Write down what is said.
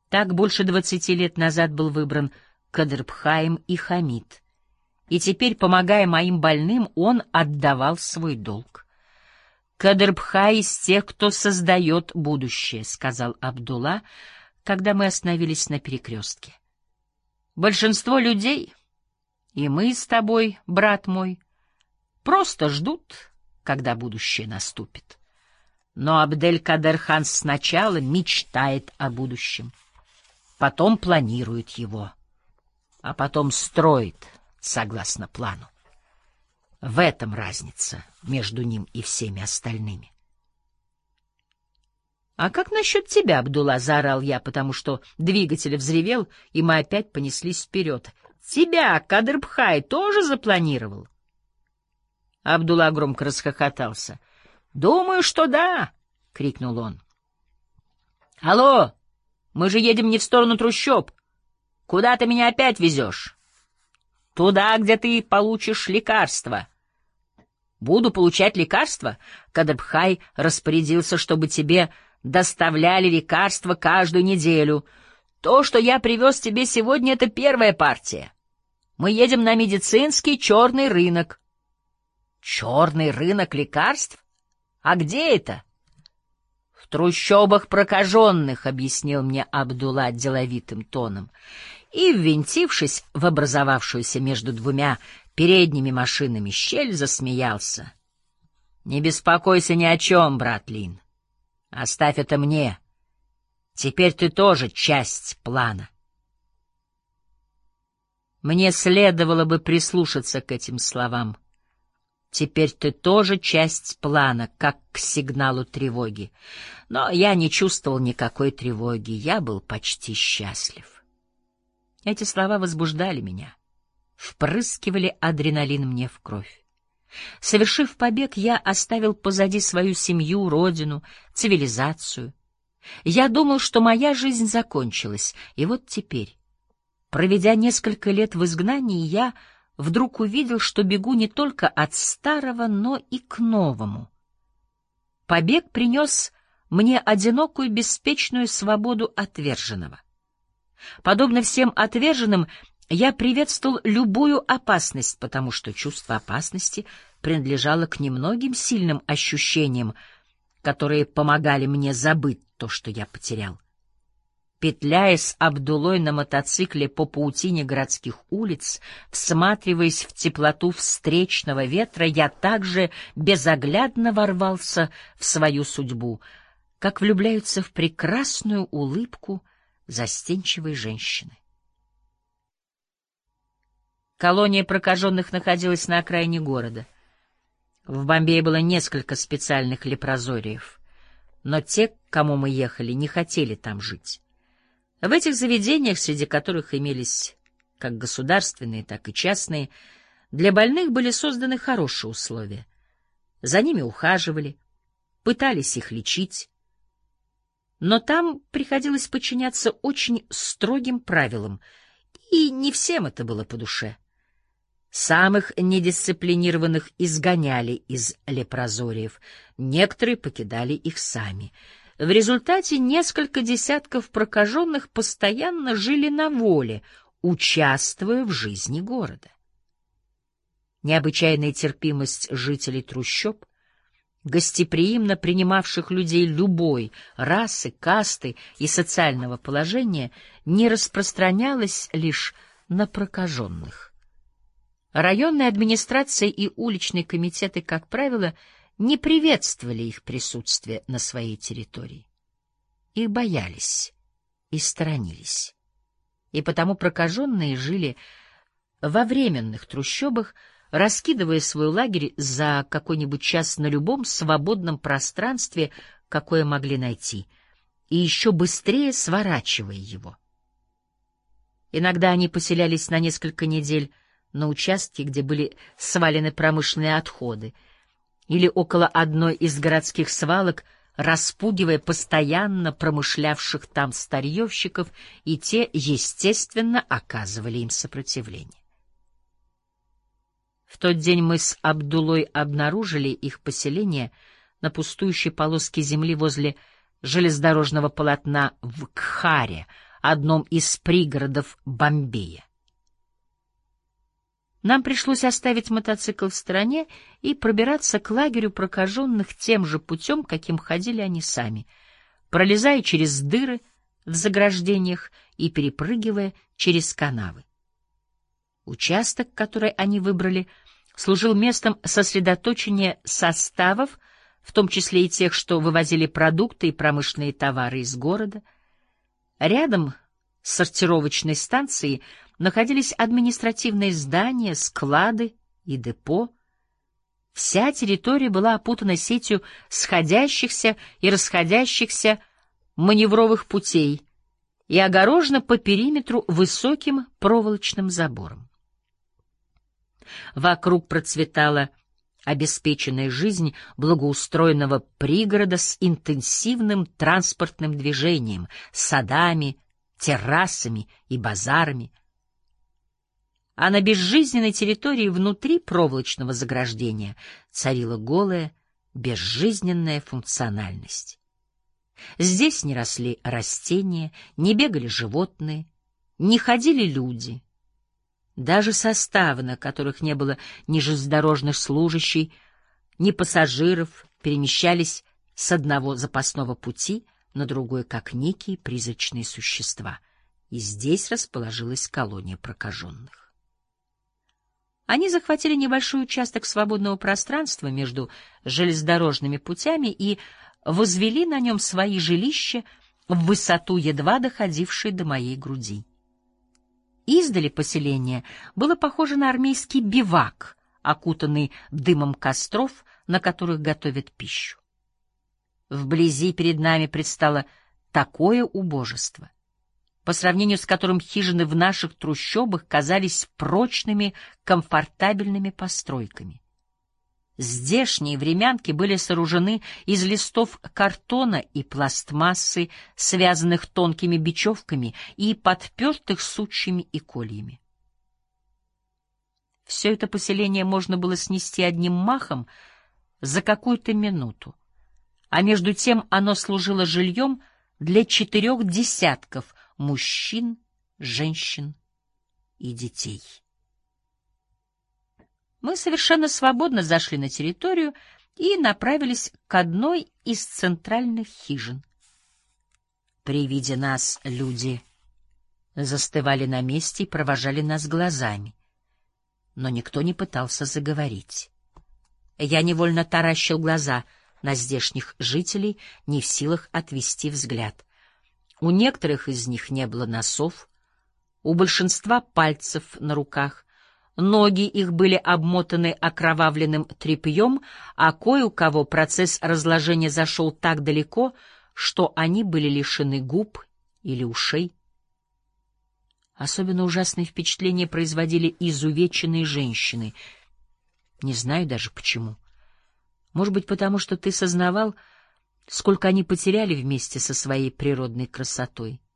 Так больше 20 лет назад был выбран Кадрбхаим и Хамид, и теперь, помогая моим больным, он отдавал свой долг. «Кадрбхай из тех, кто создает будущее», — сказал Абдулла, когда мы остановились на перекрестке. «Большинство людей, и мы с тобой, брат мой, просто ждут, когда будущее наступит. Но Абдель-Кадер-хан сначала мечтает о будущем, потом планирует его, а потом строит согласно плану. В этом разница между ним и всеми остальными». «А как насчет тебя, Абдулла?» — заорал я, потому что двигатель взревел, и мы опять понеслись вперед. «Тебя Кадрбхай тоже запланировал?» Абдулла громко расхохотался. «Думаю, что да!» — крикнул он. «Алло! Мы же едем не в сторону трущоб. Куда ты меня опять везешь?» «Туда, где ты получишь лекарства». «Буду получать лекарства?» Кадрбхай распорядился, чтобы тебе доставляли лекарства каждую неделю. То, что я привез тебе сегодня, — это первая партия. Мы едем на медицинский черный рынок. Черный рынок лекарств? А где это? В трущобах прокаженных, — объяснил мне Абдулла деловитым тоном, и, ввинтившись в образовавшуюся между двумя передними машинами щель, засмеялся. Не беспокойся ни о чем, брат Лин. Оставь это мне. Теперь ты тоже часть плана. Мне следовало бы прислушаться к этим словам. Теперь ты тоже часть плана, как к сигналу тревоги. Но я не чувствовал никакой тревоги, я был почти счастлив. Эти слова возбуждали меня, впрыскивали адреналин мне в кровь. Совершив побег, я оставил позади свою семью, родину, цивилизацию. Я думал, что моя жизнь закончилась, и вот теперь, проведя несколько лет в изгнании, я вдруг увидел, что бегу не только от старого, но и к новому. Побег принес мне одинокую, беспечную свободу отверженного. Подобно всем отверженным, я приветствовал любую опасность, потому что чувство опасности принадлежало к немногим сильным ощущениям, которые помогали мне забыть то, что я потерял. Петляя с Абдуллой на мотоцикле по паутине городских улиц, всматриваясь в теплоту встречного ветра, я также безоглядно ворвался в свою судьбу, как влюбляются в прекрасную улыбку застенчивой женщины. Колония прокаженных находилась на окраине города. В Бомбее было несколько специальных лепрозориев, но те, к кому мы ехали, не хотели там жить. В этих заведениях, среди которых имелись как государственные, так и частные, для больных были созданы хорошие условия. За ними ухаживали, пытались их лечить. Но там приходилось подчиняться очень строгим правилам, и не всем это было по душе. Самых недисциплинированных изгоняли из лепрозориев, некоторые покидали их сами. В результате несколько десятков прокаженных постоянно жили на воле, участвуя в жизни города. Необычайная терпимость жителей трущоб, гостеприимно принимавших людей любой расы, касты и социального положения, не распространялась лишь на прокаженных. Районная администрация и уличные комитеты, как правило, не приветствовали их присутствие на своей территории. Их боялись и сторонились. И потому прокаженные жили во временных трущобах, раскидывая свой лагерь за какой-нибудь час на любом свободном пространстве, какое могли найти, и еще быстрее сворачивая его. Иногда они поселялись на несколько недель на участке, где были свалены промышленные отходы, или около одной из городских свалок, распугивая постоянно промышлявших там старьевщиков, и те, естественно, оказывали им сопротивление. В тот день мы с Абдуллой обнаружили их поселение на пустующей полоске земли возле железнодорожного полотна в Кхаре, одном из пригородов Бомбея. Нам пришлось оставить мотоцикл в стороне и пробираться к лагерю прокаженных тем же путем, каким ходили они сами, пролезая через дыры в заграждениях и перепрыгивая через канавы. Участок, который они выбрали, служил местом сосредоточения составов, в том числе и тех, что вывозили продукты и промышленные товары из города. Рядом с сортировочной станцией находились административные здания, склады и депо. Вся территория была опутана сетью сходящихся и расходящихся маневровых путей и огорожена по периметру высоким проволочным забором. Вокруг процветала обеспеченная жизнь благоустроенного пригорода с интенсивным транспортным движением, садами, террасами и базарами. А на безжизненной территории внутри проволочного заграждения царила голая, безжизненная функциональность. Здесь не росли растения, не бегали животные, не ходили люди. Даже составы, на которых не было ни железнодорожных служащих, ни пассажиров, перемещались с одного запасного пути на другой, как некие призрачные существа. И здесь расположилась колония прокаженных. Они захватили небольшой участок свободного пространства между железнодорожными путями и возвели на нем свои жилища в высоту, едва доходившей до моей груди. Издали поселение было похоже на армейский бивак, окутанный дымом костров, на которых готовят пищу. Вблизи перед нами предстало такое убожество, по сравнению с которым хижины в наших трущобах казались прочными, комфортабельными постройками. Здешние времянки были сооружены из листов картона и пластмассы, связанных тонкими бечевками и подпертых сучьями и кольями. Все это поселение можно было снести одним махом за какую-то минуту, а между тем оно служило жильем для 4 десятков мужчин, женщин и детей. Мы совершенно свободно зашли на территорию и направились к одной из центральных хижин. При виде нас люди застывали на месте и провожали нас глазами, но никто не пытался заговорить. Я невольно таращил глаза на здешних жителей, не в силах отвести взгляд. У некоторых из них не было носов, у большинства пальцев на руках, ноги их были обмотаны окровавленным тряпьем, а кое у кого процесс разложения зашел так далеко, что они были лишены губ или ушей. Особенно ужасное впечатление производили изувеченные женщины. Не знаю даже почему. Может быть, потому что ты сознавал, сколько они потеряли вместе со своей природной красотой.